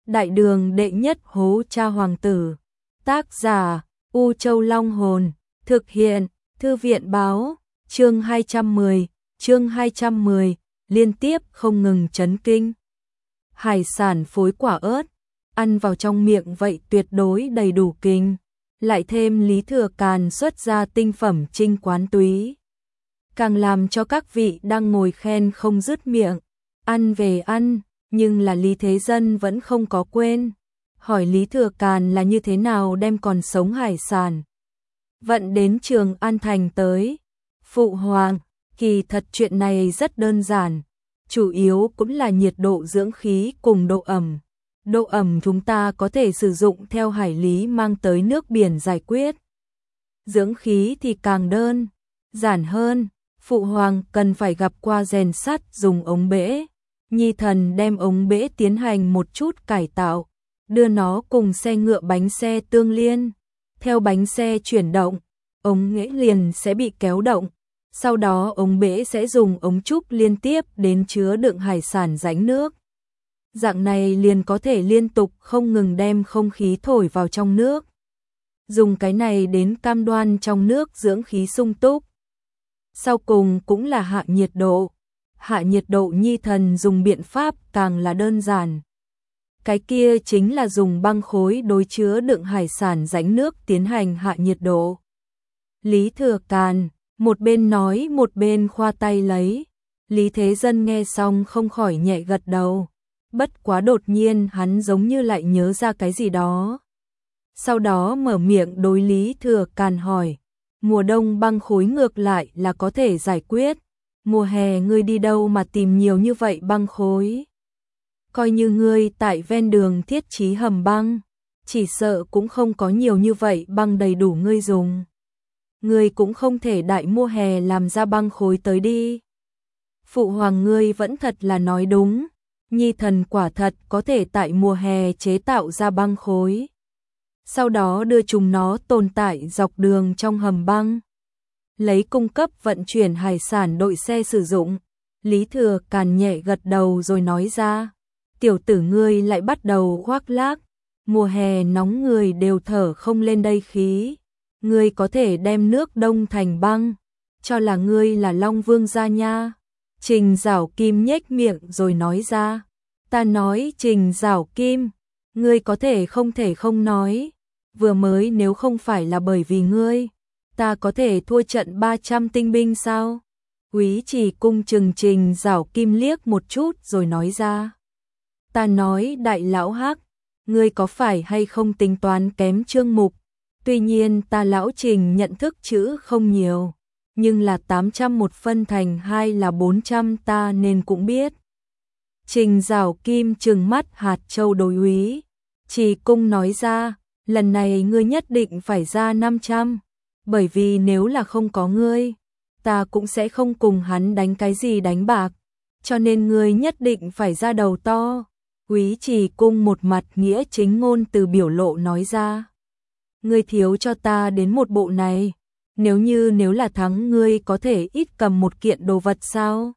Đại đường đệ nhất hố cha hoàng tử. Tác giả U Châu Long Hồn. Thực hiện Thư viện Báo. Chương 210, liên tiếp không ngừng chấn kinh. Hải sản phối quả ớt, ăn vào trong miệng vậy tuyệt đối đầy đủ kinh. Lại thêm Lý Thừa Càn xuất ra tinh phẩm trinh quán túy, càng làm cho các vị đang ngồi khen không dứt miệng. Ăn về ăn, nhưng là Lý Thế Dân vẫn không có quên hỏi Lý Thừa Càn là như thế nào đem còn sống hải sản vận đến Trường An Thành tới. Phụ hoàng, kỳ thật chuyện này rất đơn giản, chủ yếu cũng là nhiệt độ dưỡng khí cùng độ ẩm. Độ ẩm chúng ta có thể sử dụng theo hải lý mang tới nước biển giải quyết. Dưỡng khí thì càng đơn giản hơn, phụ hoàng cần phải gặp qua rèn sắt dùng ống bể. Nhi thần đem ống bể tiến hành một chút cải tạo, đưa nó cùng xe ngựa bánh xe tương liên. Theo bánh xe chuyển động, ống bể liền sẽ bị kéo động. Sau đó ống bể sẽ dùng ống trúc liên tiếp đến chứa đựng hải sản rãnh nước. Dạng này liền có thể liên tục không ngừng đem không khí thổi vào trong nước. Dùng cái này đến cam đoan trong nước dưỡng khí sung túc. Sau cùng cũng là hạ nhiệt độ. Hạ nhiệt độ Nhi thần dùng biện pháp càng là đơn giản. Cái kia chính là dùng băng khối đối chứa đựng hải sản rãnh nước tiến hành hạ nhiệt độ. Lý Thừa Càn một bên nói một bên khoa tay lấy. Lý Thế Dân nghe xong không khỏi nhẹ gật đầu. Bất quá đột nhiên hắn giống như lại nhớ ra cái gì đó. Sau đó mở miệng đối Lý Thừa Càn hỏi. Mùa đông băng khối ngược lại là có thể giải quyết. Mùa hè ngươi đi đâu mà tìm nhiều như vậy băng khối? Coi như ngươi tại ven đường thiết trí hầm băng, chỉ sợ cũng không có nhiều như vậy băng đầy đủ ngươi dùng. Ngươi cũng không thể đại mùa hè làm ra băng khối tới đi. Phụ hoàng ngươi vẫn thật là nói đúng. Nhi thần quả thật có thể tại mùa hè chế tạo ra băng khối. Sau đó đưa chúng nó tồn tại dọc đường trong hầm băng. Lấy cung cấp vận chuyển hải sản đội xe sử dụng. Lý Thừa Càn nhẹ gật đầu rồi nói ra. Tiểu tử ngươi lại bắt đầu khoác lác. Mùa hè nóng người đều thở không lên đây khí. Ngươi có thể đem nước đông thành băng. Cho là ngươi là Long Vương gia nha. Trình Giảo Kim nhếch miệng rồi nói ra. Ta nói Trình Giảo Kim, ngươi có thể không nói. Vừa mới nếu không phải là bởi vì ngươi, ta có thể thua trận 300 tinh binh sao? Úy Trì Cung chừng Trình Giảo Kim liếc một chút rồi nói ra. Ta nói đại lão Hắc, ngươi có phải hay không tính toán kém Trương Mục? Tuy nhiên ta lão Trình nhận thức chữ không nhiều, nhưng là 800 một phân thành 2 là 400 ta nên cũng biết. Trình Giảo Kim trừng mắt hạt châu đối Úy Trì Cung nói ra, lần này ngươi nhất định phải ra 500, bởi vì nếu là không có ngươi, ta cũng sẽ không cùng hắn đánh cái gì đánh bạc, cho nên ngươi nhất định phải ra đầu to. Úy Trì Cung một mặt nghĩa chính ngôn từ biểu lộ nói ra. Ngươi thiếu cho ta đến một bộ này, nếu là thắng ngươi có thể ít cầm một kiện đồ vật sao?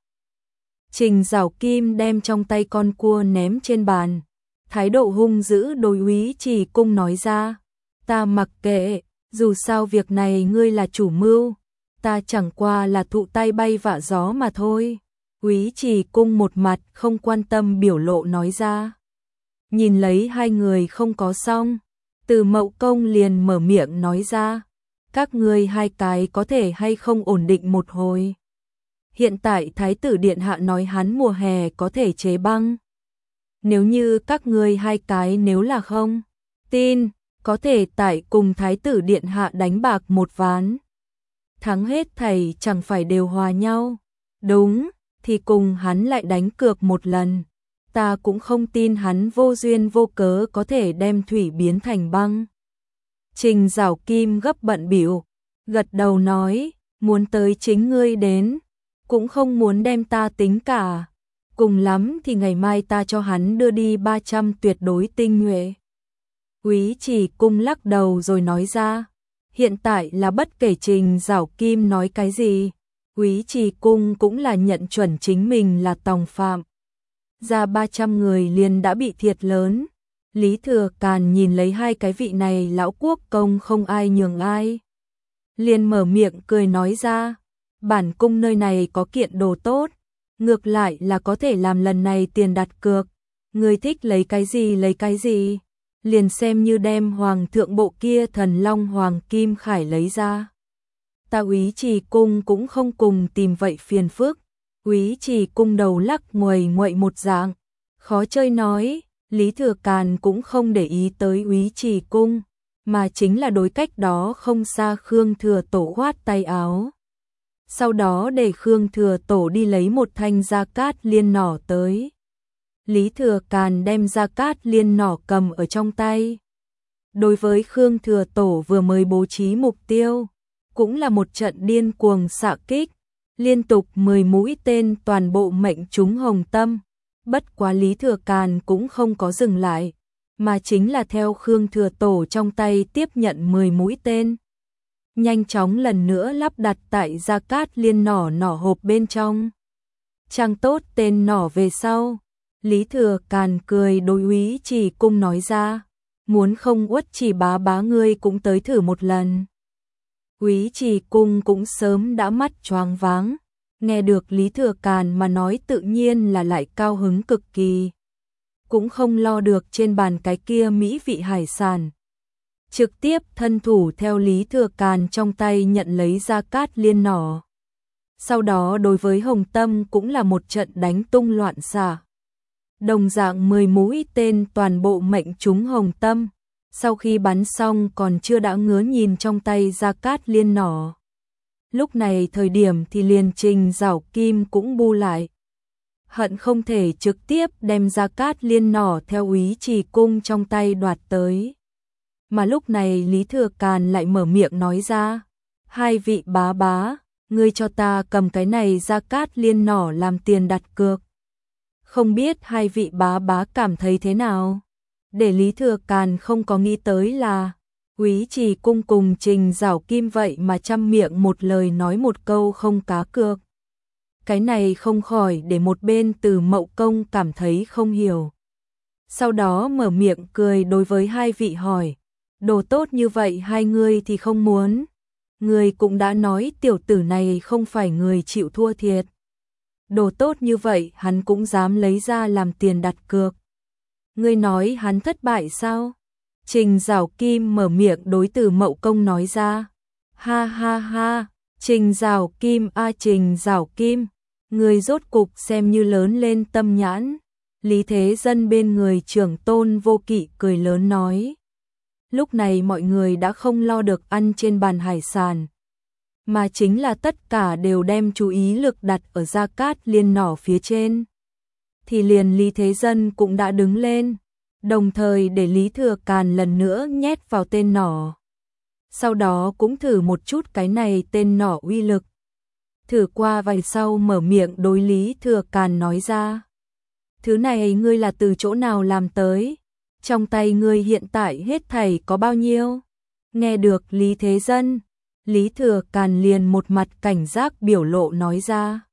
Trình Giảo Kim đem trong tay con cua ném trên bàn, thái độ hung dữ đối Úy Trì Cung nói ra. Ta mặc kệ, dù sao việc này ngươi là chủ mưu, ta chẳng qua là thụ tay bay vạ gió mà thôi. Úy Trì Cung một mặt không quan tâm biểu lộ nói ra. Nhìn lấy hai người không có xong, Từ Mậu Công liền mở miệng nói ra. Các ngươi hai cái có thể hay không ổn định một hồi. Hiện tại Thái tử Điện Hạ nói hắn mùa hè có thể chế băng. Nếu như các ngươi hai cái nếu là không tin, có thể tại cùng Thái tử Điện Hạ đánh bạc một ván. Thắng hết thầy chẳng phải đều hòa nhau. Đúng, thì cùng hắn lại đánh cược một lần. Ta cũng không tin hắn vô duyên vô cớ có thể đem thủy biến thành băng. Trình Giảo Kim gấp bận bịu, gật đầu nói, muốn tới chính ngươi đến, cũng không muốn đem ta tính cả. Cùng lắm thì ngày mai ta cho hắn đưa đi 300 tuyệt đối tinh nhuệ. Úy Trì Cung lắc đầu rồi nói ra, hiện tại là bất kể Trình Giảo Kim nói cái gì, Úy Trì Cung cũng là nhận chuẩn chính mình là tòng phạm. Ra 300 người liền đã bị thiệt lớn, Lý Thừa Càn nhìn lấy hai cái vị này lão quốc công không ai nhường ai. Liền mở miệng cười nói ra, bản cung nơi này có kiện đồ tốt, ngược lại là có thể làm lần này tiền đặt cược, ngươi thích lấy cái gì, liền xem như đem hoàng thượng bộ kia thần long hoàng kim khải lấy ra. Ta Úy Trì cung cũng không cùng tìm vậy phiền phức. Úy Trì cung đầu lắc nguầy nguậy một dạng, khó chơi nói, Lý Thừa Càn cũng không để ý tới Úy Trì cung, mà chính là đối cách đó không xa Khương Thừa Tổ khoát tay áo. Sau đó để Khương Thừa Tổ đi lấy một thanh gia cát liên nỏ tới. Lý Thừa Càn đem gia cát liên nỏ cầm ở trong tay. Đối với Khương Thừa Tổ vừa mới bố trí mục tiêu, cũng là một trận điên cuồng xạ kích, liên tục 10 mũi tên toàn bộ mệnh trúng hồng tâm. Bất quá Lý Thừa Càn cũng không có dừng lại, mà chính là theo Khương Thừa Tổ trong tay tiếp nhận 10 mũi tên. Nhanh chóng lần nữa lắp đặt tại gia cát liên nỏ hộp bên trong. Trang tốt tên nỏ về sau, Lý Thừa Càn cười đối Úy Trì cung nói ra, muốn không Uất Trì bá ngươi cũng tới thử một lần. Úy Trì cung cũng sớm đã mắt choáng váng, nghe được Lý Thừa Càn mà nói tự nhiên là lại cao hứng cực kỳ. Cũng không lo được trên bàn cái kia mỹ vị hải sản. Trực tiếp thân thủ theo Lý Thừa Càn trong tay nhận lấy gia cát liên nỏ. Sau đó đối với hồng tâm cũng là một trận đánh tung loạn xạ. Đồng dạng 10 mũi tên toàn bộ mệnh trúng hồng tâm. Sau khi bắn xong còn chưa đã ngứa nhìn trong tay gia cát liên nỏ. Lúc này thời điểm thì liền Trình Giảo Kim cũng bu lại. Hận không thể trực tiếp đem gia cát liên nỏ theo Úy Trì cung trong tay đoạt tới. Mà lúc này Lý Thừa Càn lại mở miệng nói ra, hai vị bá, ngươi cho ta cầm cái này gia cát liên nỏ làm tiền đặt cược. Không biết hai vị bá cảm thấy thế nào? Để Lý Thừa Càn không có nghĩ tới là Úy Trì cung cùng Trình Giảo Kim vậy mà trăm miệng một lời nói một câu không cá cược. Cái này không khỏi để một bên Từ Mậu Công cảm thấy không hiểu. Sau đó mở miệng cười đối với hai vị hỏi, đồ tốt như vậy hai người thì không muốn. Người cũng đã nói tiểu tử này không phải người chịu thua thiệt. Đồ tốt như vậy hắn cũng dám lấy ra làm tiền đặt cược. Ngươi nói hắn thất bại sao? Trình Giảo Kim mở miệng đối Từ Mậu Công nói ra. Ha, Trình Giảo Kim Trình Giảo Kim, người rốt cục xem như lớn lên tâm nhãn. Lý Thế Dân bên người trưởng Tôn Vô Kỵ cười lớn nói. Lúc này mọi người đã không lo được ăn trên bàn hải sản, mà chính là tất cả đều đem chú ý lực đặt ở gia cát liên nỏ phía trên. Thì liền Lý Thế Dân cũng đã đứng lên, đồng thời để Lý Thừa Càn lần nữa nhét vào tên nỏ. Sau đó cũng thử một chút cái này tên nỏ uy lực. Thử qua vài sau mở miệng đối Lý Thừa Càn nói ra. Thứ này ngươi là từ chỗ nào làm tới? Trong tay ngươi hiện tại hết thảy có bao nhiêu? Nghe được Lý Thế Dân, Lý Thừa Càn liền một mặt cảnh giác biểu lộ nói ra.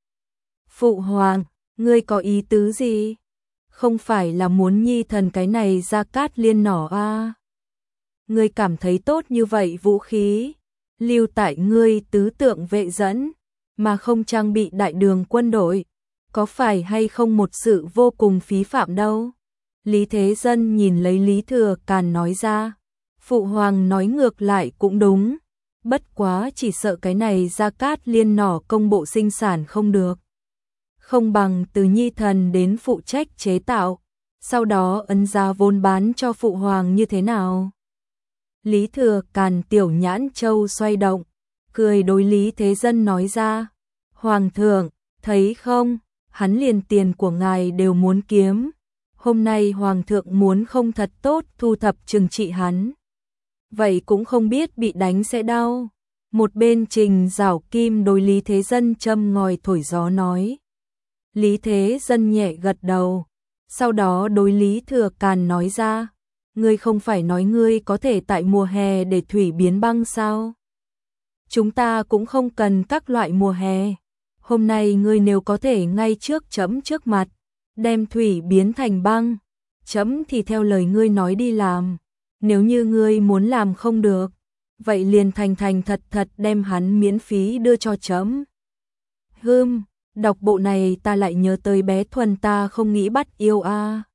Phụ hoàng, ngươi có ý tứ gì? Không phải là muốn nhi thần cái này gia cát liên nỏ à? Ngươi cảm thấy tốt như vậy vũ khí, lưu tại ngươi tứ tượng vệ dẫn, mà không trang bị đại đường quân đội, có phải hay không một sự vô cùng phí phạm đâu? Lý Thế Dân nhìn lấy Lý Thừa Càn nói ra, phụ hoàng nói ngược lại cũng đúng, bất quá chỉ sợ cái này gia cát liên nỏ công bộ sinh sản không được. Không bằng từ nhi thần đến phụ trách chế tạo, sau đó ấn giá vốn bán cho phụ hoàng như thế nào? Lý Thừa Càn tiểu nhãn châu xoay động, cười đối Lý Thế Dân nói ra, hoàng thượng, thấy không, hắn liền tiền của ngài đều muốn kiếm. Hôm nay hoàng thượng muốn không thật tốt thu thập trừng trị hắn. Vậy cũng không biết bị đánh sẽ đau. Một bên Trình Giảo Kim đối Lý Thế Dân châm ngòi thổi gió nói. Lý Thế Dân nhẹ gật đầu. Sau đó đối Lý Thừa Càn nói ra. Ngươi không phải nói ngươi có thể tại mùa hè để thủy biến băng sao? Chúng ta cũng không cần các loại mùa hè. Hôm nay ngươi nếu có thể ngay trước chấm trước mặt, đem thủy biến thành băng, chấm thì theo lời ngươi nói đi làm. Nếu như ngươi muốn làm không được, vậy liền thành thành thật thật đem hắn miễn phí đưa cho chấm. Đọc bộ này ta lại nhớ tới bé Thuần ta không nghĩ bắt yêu a.